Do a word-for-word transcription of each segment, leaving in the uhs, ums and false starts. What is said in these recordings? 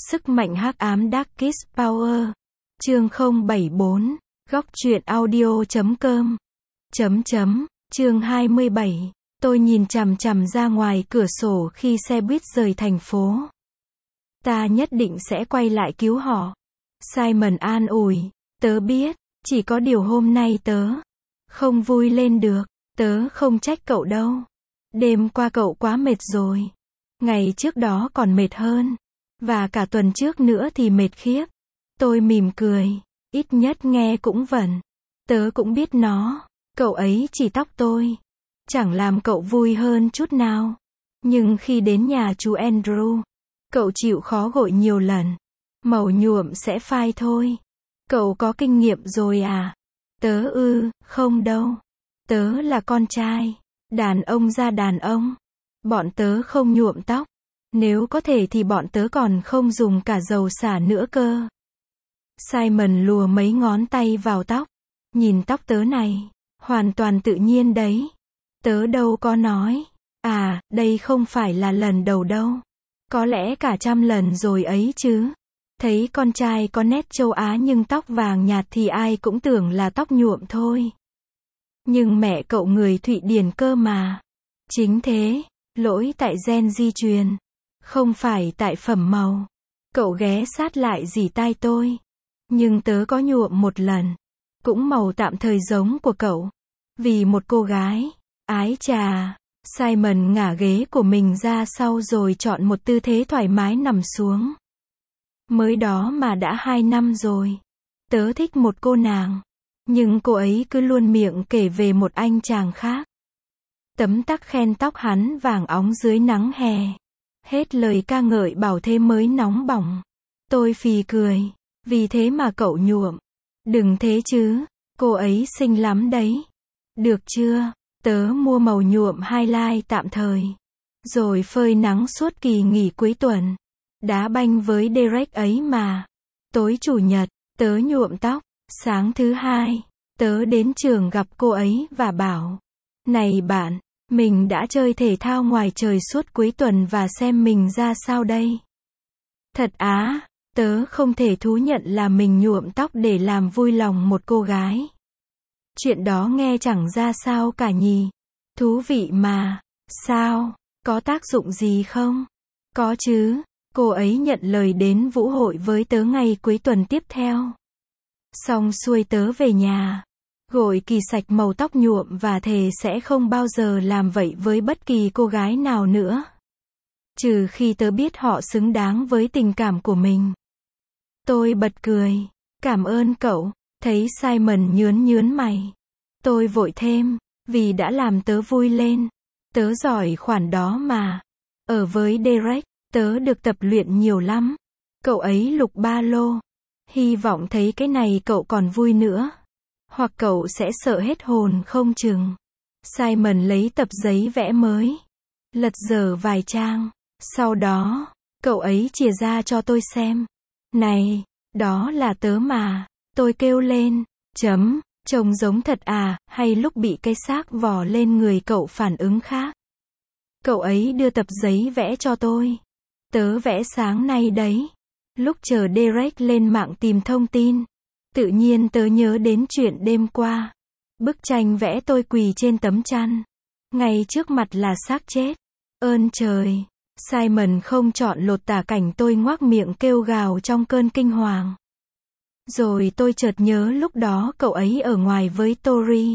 Sức mạnh hắc ám Darkest Power. Chương không bảy bốn. Góc truyện audio chấm com. Chấm chấm. Chương hai mươi bảy. Tôi nhìn chằm chằm ra ngoài cửa sổ khi xe buýt rời thành phố. Ta nhất định sẽ quay lại cứu họ. Simon an ủi. Tớ biết, chỉ có điều hôm nay tớ không vui lên được. Tớ không trách cậu đâu. Đêm qua cậu quá mệt rồi. Ngày trước đó còn mệt hơn. Và cả tuần trước nữa thì mệt khiếp. Tôi mỉm cười. Ít nhất nghe cũng vẩn. Tớ cũng biết nó. Cậu ấy chỉ tóc tôi. Chẳng làm cậu vui hơn chút nào. Nhưng khi đến nhà chú Andrew, cậu chịu khó gội nhiều lần. Màu nhuộm sẽ phai thôi. Cậu có kinh nghiệm rồi à? Tớ ư, không đâu. Tớ là con trai. Đàn ông ra đàn ông. Bọn tớ không nhuộm tóc. Nếu có thể thì bọn tớ còn không dùng cả dầu xả nữa cơ. Simon lùa mấy ngón tay vào tóc. Nhìn tóc tớ này. Hoàn toàn tự nhiên đấy. Tớ đâu có nói. À, đây không phải là lần đầu đâu. Có lẽ cả trăm lần rồi ấy chứ. Thấy con trai có nét châu Á nhưng tóc vàng nhạt thì ai cũng tưởng là tóc nhuộm thôi. Nhưng mẹ cậu người Thụy Điển cơ mà. Chính thế, lỗi tại gen di truyền. Không phải tại phẩm màu. Cậu ghé sát lại dì tai tôi. Nhưng tớ có nhuộm một lần. Cũng màu tạm thời giống của cậu. Vì một cô gái. Ái chà. Simon ngả ghế của mình ra sau rồi chọn một tư thế thoải mái nằm xuống. Mới đó mà đã hai năm rồi. Tớ thích một cô nàng. Nhưng cô ấy cứ luôn miệng kể về một anh chàng khác. Tấm tắc khen tóc hắn vàng óng dưới nắng hè. Hết lời ca ngợi bảo thế mới nóng bỏng. Tôi phì cười. Vì thế mà cậu nhuộm. Đừng thế chứ. Cô ấy xinh lắm đấy. Được chưa? Tớ mua màu nhuộm highlight tạm thời. Rồi phơi nắng suốt kỳ nghỉ cuối tuần. Đá banh với Derek ấy mà. Tối chủ nhật, tớ nhuộm tóc. Sáng thứ hai, tớ đến trường gặp cô ấy và bảo. Này bạn, mình đã chơi thể thao ngoài trời suốt cuối tuần và xem mình ra sao đây. Thật á, tớ không thể thú nhận là mình nhuộm tóc để làm vui lòng một cô gái. Chuyện đó nghe chẳng ra sao cả nhỉ. Thú vị mà. Sao? Có tác dụng gì không? Có chứ. Cô ấy nhận lời đến vũ hội với tớ ngày cuối tuần tiếp theo. Xong xuôi tớ về nhà. Gội kỳ sạch màu tóc nhuộm và thề sẽ không bao giờ làm vậy với bất kỳ cô gái nào nữa. Trừ khi tớ biết họ xứng đáng với tình cảm của mình. Tôi bật cười. Cảm ơn cậu. Thấy Simon nhướn nhướn mày. Tôi vội thêm. Vì đã làm tớ vui lên. Tớ giỏi khoản đó mà. Ở với Derek, tớ được tập luyện nhiều lắm. Cậu ấy lục ba lô. Hy vọng thấy cái này cậu còn vui nữa. Hoặc cậu sẽ sợ hết hồn không chừng. Simon lấy tập giấy vẽ mới. Lật dở vài trang. Sau đó, cậu ấy chìa ra cho tôi xem. Này, đó là tớ mà. Tôi kêu lên. Chấm, trông giống thật à, hay lúc bị cái xác vò lên người cậu phản ứng khác. Cậu ấy đưa tập giấy vẽ cho tôi. Tớ vẽ sáng nay đấy. Lúc chờ Derek lên mạng tìm thông tin. Tự nhiên tớ nhớ đến chuyện đêm qua. Bức tranh vẽ tôi quỳ trên tấm chăn. Ngay trước mặt là xác chết. Ơn trời. Simon không chọn lột tả cảnh tôi ngoác miệng kêu gào trong cơn kinh hoàng. Rồi tôi chợt nhớ lúc đó cậu ấy ở ngoài với Tori.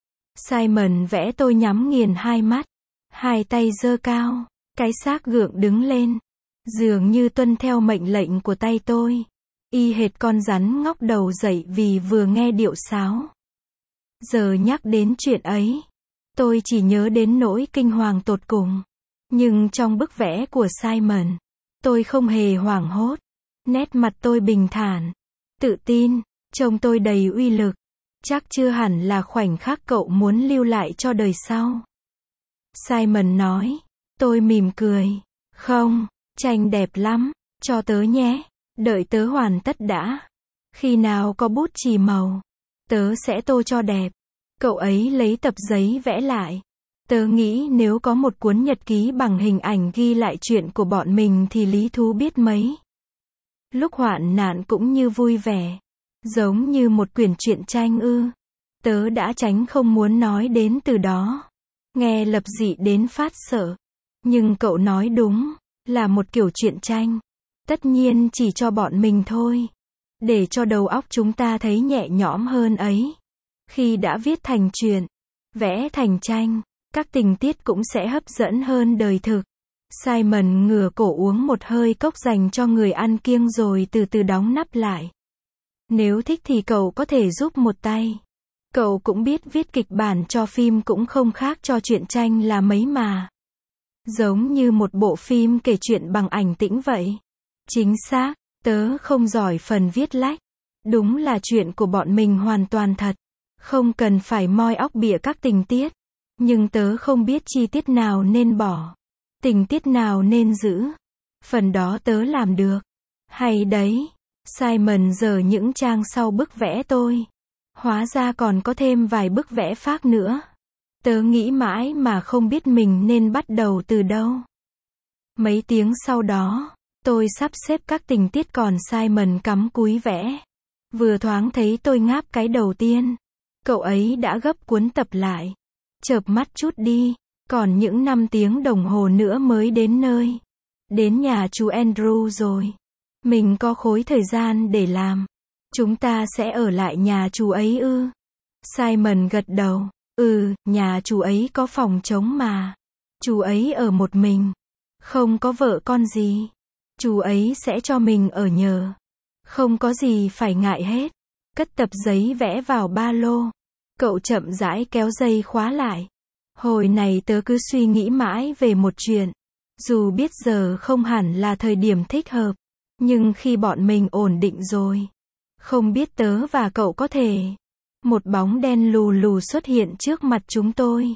Simon vẽ tôi nhắm nghiền hai mắt. Hai tay giơ cao. Cái xác gượng đứng lên. Dường như tuân theo mệnh lệnh của tay tôi. Y hệt con rắn ngóc đầu dậy vì vừa nghe điệu sáo. Giờ nhắc đến chuyện ấy. Tôi chỉ nhớ đến nỗi kinh hoàng tột cùng. Nhưng trong bức vẽ của Simon, tôi không hề hoảng hốt. Nét mặt tôi bình thản. Tự tin. Trông tôi đầy uy lực. Chắc chưa hẳn là khoảnh khắc cậu muốn lưu lại cho đời sau. Simon nói. Tôi mỉm cười. Không. Tranh đẹp lắm. Cho tớ nhé. Đợi tớ hoàn tất đã. Khi nào có bút chì màu, tớ sẽ tô cho đẹp. Cậu ấy lấy tập giấy vẽ lại. Tớ nghĩ nếu có một cuốn nhật ký bằng hình ảnh ghi lại chuyện của bọn mình thì lý thú biết mấy. Lúc hoạn nạn cũng như vui vẻ. Giống như một quyển truyện tranh ư. Tớ đã tránh không muốn nói đến từ đó. Nghe lập dị đến phát sợ. Nhưng cậu nói đúng, là một kiểu truyện tranh. Tất nhiên chỉ cho bọn mình thôi. Để cho đầu óc chúng ta thấy nhẹ nhõm hơn ấy. Khi đã viết thành truyện, vẽ thành tranh, các tình tiết cũng sẽ hấp dẫn hơn đời thực. Simon ngửa cổ uống một hơi cốc dành cho người ăn kiêng rồi từ từ đóng nắp lại. Nếu thích thì cậu có thể giúp một tay. Cậu cũng biết viết kịch bản cho phim cũng không khác cho truyện tranh là mấy mà. Giống như một bộ phim kể chuyện bằng ảnh tĩnh vậy. Chính xác, tớ không giỏi phần viết lách. Đúng là chuyện của bọn mình hoàn toàn thật. Không cần phải moi óc bịa các tình tiết. Nhưng tớ không biết chi tiết nào nên bỏ. Tình tiết nào nên giữ. Phần đó tớ làm được. Hay đấy. Simon giở những trang sau bức vẽ tôi. Hóa ra còn có thêm vài bức vẽ khác nữa. Tớ nghĩ mãi mà không biết mình nên bắt đầu từ đâu. Mấy tiếng sau đó, tôi sắp xếp các tình tiết còn Simon cắm cúi vẽ. Vừa thoáng thấy tôi ngáp cái đầu tiên. Cậu ấy đã gấp cuốn tập lại. Chợp mắt chút đi. Còn những năm tiếng đồng hồ nữa mới đến nơi. Đến nhà chú Andrew rồi. Mình có khối thời gian để làm. Chúng ta sẽ ở lại nhà chú ấy ư? Simon gật đầu. Ừ, nhà chú ấy có phòng trống mà. Chú ấy ở một mình. Không có vợ con gì. Chú ấy sẽ cho mình ở nhờ. Không có gì phải ngại hết. Cất tập giấy vẽ vào ba lô. Cậu chậm rãi kéo dây khóa lại. Hồi này tớ cứ suy nghĩ mãi về một chuyện. Dù biết giờ không hẳn là thời điểm thích hợp. Nhưng khi bọn mình ổn định rồi. Không biết tớ và cậu có thể. Một bóng đen lù lù xuất hiện trước mặt chúng tôi.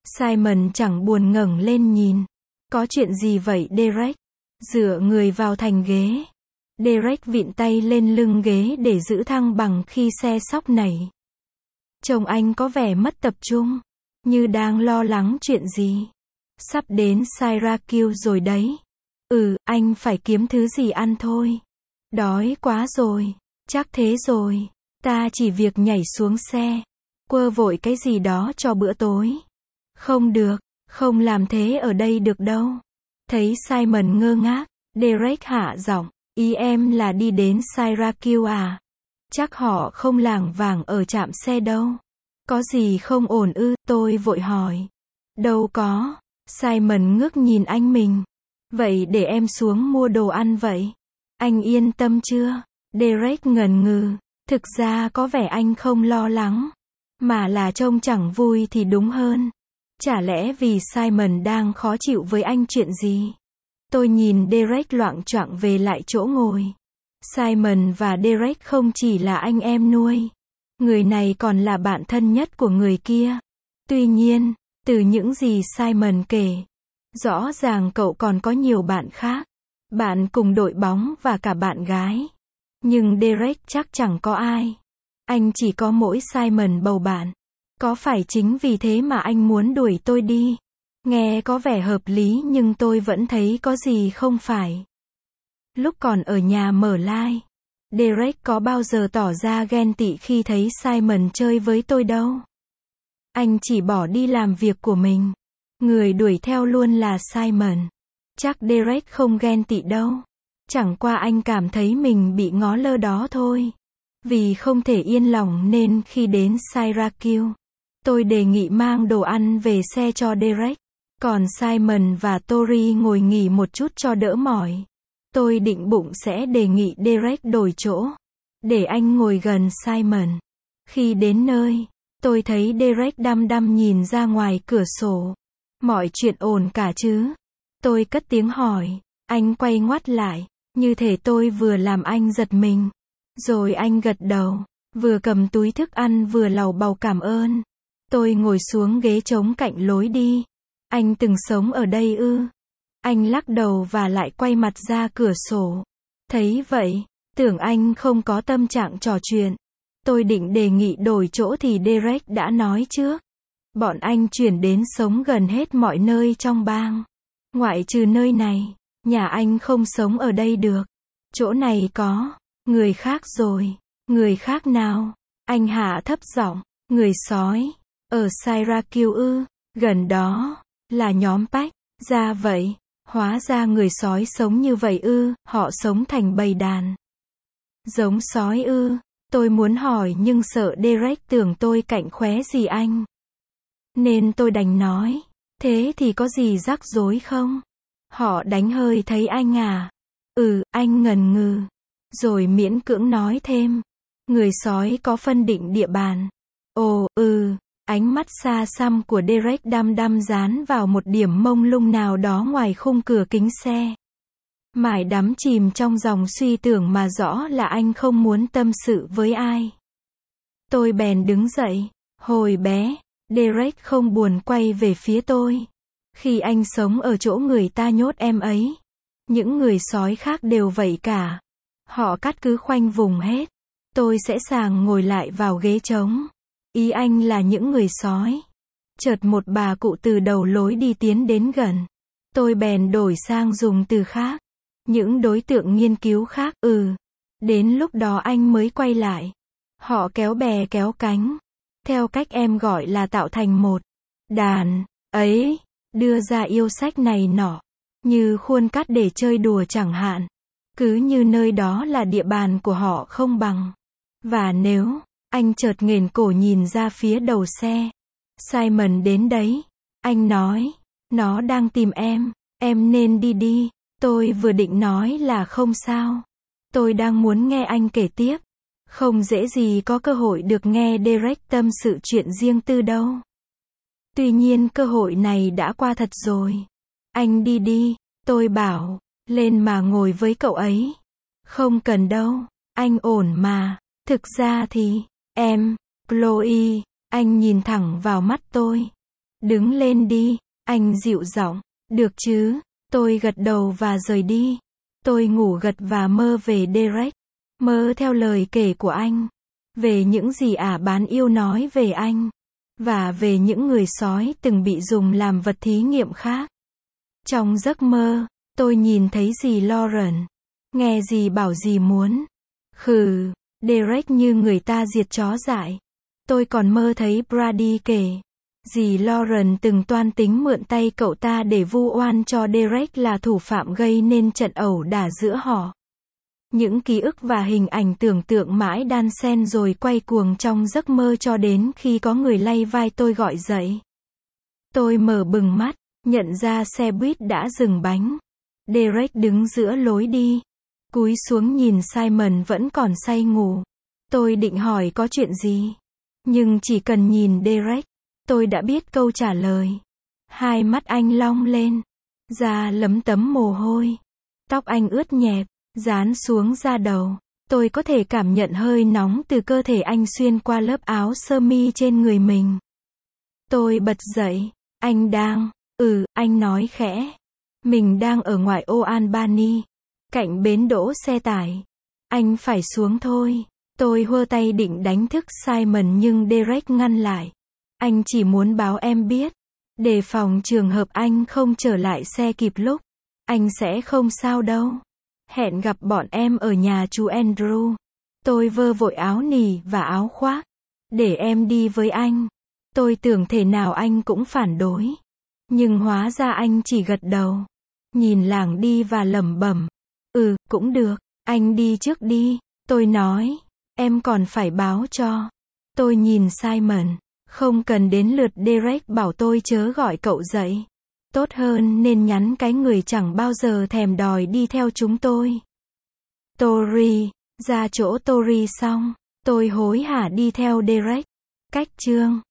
Simon chẳng buồn ngẩng lên nhìn. Có chuyện gì vậy Derek? Dựa người vào thành ghế. Derek vịn tay lên lưng ghế để giữ thăng bằng khi xe xóc nảy. Chồng anh có vẻ mất tập trung. Như đang lo lắng chuyện gì. Sắp đến Syracuse rồi đấy. Ừ, anh phải kiếm thứ gì ăn thôi. Đói quá rồi. Chắc thế rồi. Ta chỉ việc nhảy xuống xe. Quơ vội cái gì đó cho bữa tối. Không được. Không làm thế ở đây được đâu. Thấy Simon ngơ ngác. Derek hạ giọng. Ý em là đi đến Syracuse à? Chắc họ không lảng vảng ở trạm xe đâu. Có gì không ổn ư? Tôi vội hỏi. Đâu có. Simon ngước nhìn anh mình. Vậy để em xuống mua đồ ăn vậy. Anh yên tâm chưa? Derek ngần ngừ. Thực ra có vẻ anh không lo lắng. Mà là trông chẳng vui thì đúng hơn. Chả lẽ vì Simon đang khó chịu với anh chuyện gì? Tôi nhìn Derek loạng choạng về lại chỗ ngồi. Simon và Derek không chỉ là anh em nuôi. Người này còn là bạn thân nhất của người kia. Tuy nhiên, từ những gì Simon kể, rõ ràng cậu còn có nhiều bạn khác. Bạn cùng đội bóng và cả bạn gái. Nhưng Derek chắc chẳng có ai. Anh chỉ có mỗi Simon bầu bạn. Có phải chính vì thế mà anh muốn đuổi tôi đi? Nghe có vẻ hợp lý nhưng tôi vẫn thấy có gì không phải. Lúc còn ở nhà mở lai, Derek có bao giờ tỏ ra ghen tị khi thấy Simon chơi với tôi đâu. Anh chỉ bỏ đi làm việc của mình. Người đuổi theo luôn là Simon. Chắc Derek không ghen tị đâu. Chẳng qua anh cảm thấy mình bị ngó lơ đó thôi. Vì không thể yên lòng nên khi đến Syracuse, tôi đề nghị mang đồ ăn về xe cho Derek. Còn Simon và Tori ngồi nghỉ một chút cho đỡ mỏi. Tôi định bụng sẽ đề nghị Derek đổi chỗ. Để anh ngồi gần Simon. Khi đến nơi, tôi thấy Derek đăm đăm nhìn ra ngoài cửa sổ. Mọi chuyện ổn cả chứ? Tôi cất tiếng hỏi. Anh quay ngoắt lại. Như thể tôi vừa làm anh giật mình. Rồi anh gật đầu. Vừa cầm túi thức ăn vừa lầu bầu cảm ơn. Tôi ngồi xuống ghế trống cạnh lối đi. Anh từng sống ở đây ư? Anh lắc đầu và lại quay mặt ra cửa sổ. Thấy vậy, tưởng anh không có tâm trạng trò chuyện. Tôi định đề nghị đổi chỗ thì Derek đã nói trước. Bọn anh chuyển đến sống gần hết mọi nơi trong bang. Ngoại trừ nơi này, nhà anh không sống ở đây được. Chỗ này có người khác rồi. Người khác nào? Anh hạ thấp giọng. Người sói. Ở Syracuse ư? Gần đó. Là nhóm Pack. Ra vậy. Hóa ra người sói sống như vậy ư? Họ sống thành bầy đàn. Giống sói ư? Tôi muốn hỏi nhưng sợ Derek tưởng tôi cạnh khóe gì anh. Nên tôi đành nói. Thế thì có gì rắc rối không? Họ đánh hơi thấy anh à? Ừ, anh ngần ngừ. Rồi miễn cưỡng nói thêm. Người sói có phân định địa bàn. Ồ, ừ. Ánh mắt xa xăm của Derek đăm đăm dán vào một điểm mông lung nào đó ngoài khung cửa kính xe. Mải đắm chìm trong dòng suy tưởng mà rõ là anh không muốn tâm sự với ai. Tôi bèn đứng dậy. Hồi bé, Derek không buồn quay về phía tôi. Khi anh sống ở chỗ người ta nhốt em ấy. Những người sói khác đều vậy cả. Họ cắt cứ khoanh vùng hết. Tôi sẽ sàng ngồi lại vào ghế trống. Ý anh là những người sói. Chợt một bà cụ từ đầu lối đi tiến đến gần. Tôi bèn đổi sang dùng từ khác. Những đối tượng nghiên cứu khác, ừ. Đến lúc đó anh mới quay lại. Họ kéo bè kéo cánh. Theo cách em gọi là tạo thành một đàn, ấy, đưa ra yêu sách này nọ. Như khuôn cắt để chơi đùa chẳng hạn. Cứ như nơi đó là địa bàn của họ không bằng. Và nếu, anh chợt nghển cổ nhìn ra phía đầu xe. Simon đến đấy. Anh nói, nó đang tìm em, em nên đi đi. Tôi vừa định nói là không sao. Tôi đang muốn nghe anh kể tiếp. Không dễ gì có cơ hội được nghe Derek tâm sự chuyện riêng tư đâu. Tuy nhiên cơ hội này đã qua thật rồi. Anh đi đi, tôi bảo, lên mà ngồi với cậu ấy. Không cần đâu, anh ổn mà. Thực ra thì, em, Chloe, anh nhìn thẳng vào mắt tôi. Đứng lên đi, anh dịu giọng. Được chứ, tôi gật đầu và rời đi. Tôi ngủ gật và mơ về Derek. Mơ theo lời kể của anh. Về những gì ả bán yêu nói về anh. Và về những người sói từng bị dùng làm vật thí nghiệm khác. Trong giấc mơ, tôi nhìn thấy dì Lauren. Nghe dì bảo dì muốn. Khừ, Derek như người ta diệt chó dại. Tôi còn mơ thấy Brady kể. Dì Lauren từng toan tính mượn tay cậu ta để vu oan cho Derek là thủ phạm gây nên trận ẩu đả giữa họ. Những ký ức và hình ảnh tưởng tượng mãi đan xen rồi quay cuồng trong giấc mơ cho đến khi có người lay vai tôi gọi dậy. Tôi mở bừng mắt, nhận ra xe buýt đã dừng bánh. Derek đứng giữa lối đi. Cúi xuống nhìn Simon vẫn còn say ngủ. Tôi định hỏi có chuyện gì. Nhưng chỉ cần nhìn Derek, tôi đã biết câu trả lời. Hai mắt anh long lên. Da lấm tấm mồ hôi. Tóc anh ướt nhẹp, dán xuống da đầu. Tôi có thể cảm nhận hơi nóng từ cơ thể anh xuyên qua lớp áo sơ mi trên người mình. Tôi bật dậy. Anh đang, ừ, anh nói khẽ. Mình đang ở ngoại ô Albany, cạnh bến đỗ xe tải. Anh phải xuống thôi. Tôi hơ tay định đánh thức Simon nhưng Derek ngăn lại. Anh chỉ muốn báo em biết. Đề phòng trường hợp anh không trở lại xe kịp lúc. Anh sẽ không sao đâu. Hẹn gặp bọn em ở nhà chú Andrew. Tôi vơ vội áo nỉ và áo khoác. Để em đi với anh. Tôi tưởng thể nào anh cũng phản đối. Nhưng hóa ra anh chỉ gật đầu. Nhìn làng đi và lẩm bẩm. Ừ, cũng được. Anh đi trước đi. Tôi nói. Em còn phải báo cho. Tôi nhìn Simon. Không cần đến lượt Derek bảo tôi chớ gọi cậu dậy. Tốt hơn nên nhắn cái người chẳng bao giờ thèm đòi đi theo chúng tôi. Tori. Ra chỗ Tori xong. Tôi hối hả đi theo Derek. Cách chương